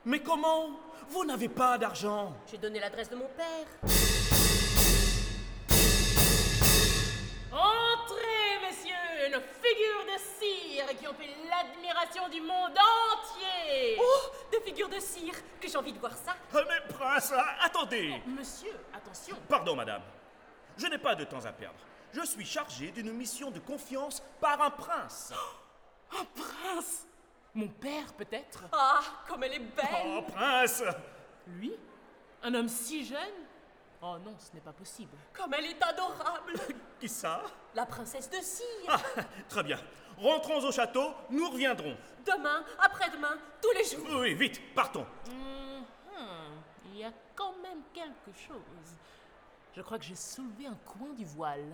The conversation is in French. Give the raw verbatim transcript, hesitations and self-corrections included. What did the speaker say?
Mais comment? Vous n'avez pas d'argent. J'ai donné l'adresse de mon père. Entrez, messieurs, nos figures de cire qui ont fait l'admiration du monde entier. Oh, des figures de cire, que j'ai envie de voir ça. Ah, mais prince, ah, attendez. Oh, monsieur, attention. Pardon, madame. Je n'ai pas de temps à perdre. Je suis chargé d'une mission de confiance par un prince. Oh, un prince? Mon père, peut-être? Ah, comme elle est belle! Oh, prince! Lui? Un homme si jeune? Oh non, ce n'est pas possible. Comme elle est adorable! Qui ça? La princesse de cire! Ah, très bien. Rentrons au château, nous reviendrons. Demain, après-demain, tous les jours. Oui, vite, partons. Mm-hmm. Il y a quand même quelque chose. Je crois que j'ai soulevé un coin du voile.